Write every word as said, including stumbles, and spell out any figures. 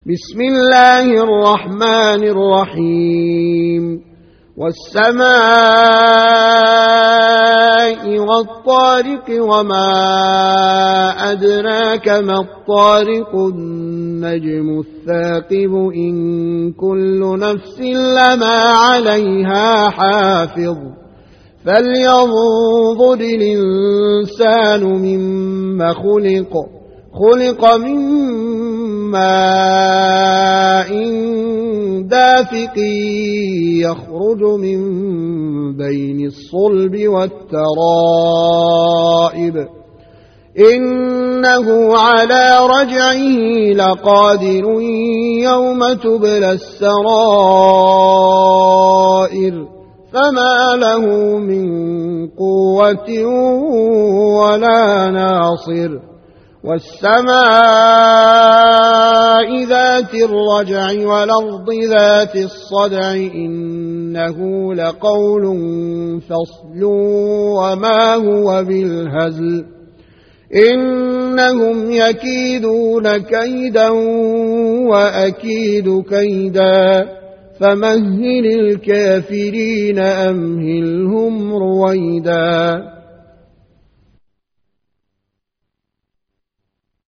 بسم الله الرحمن الرحيم والسماء والطارق وما أدراك ما الطارق النجم الثاقب إن كل نفس لما عليها حافظ فلينظر الإنسان مما خلق خلق من ماء دافق يخرج من بين الصلب والترائب إنه على رجعه لقادر يوم تبلى السرائر فما له من قوة ولا ناصر والسماء ذات الرجع والأرض ذات الصدع إنه لقول فصل وما هو بالهزل إنهم يكيدون كيدا وأكيد كيدا فمهل الكافرين أمهلهم رويدا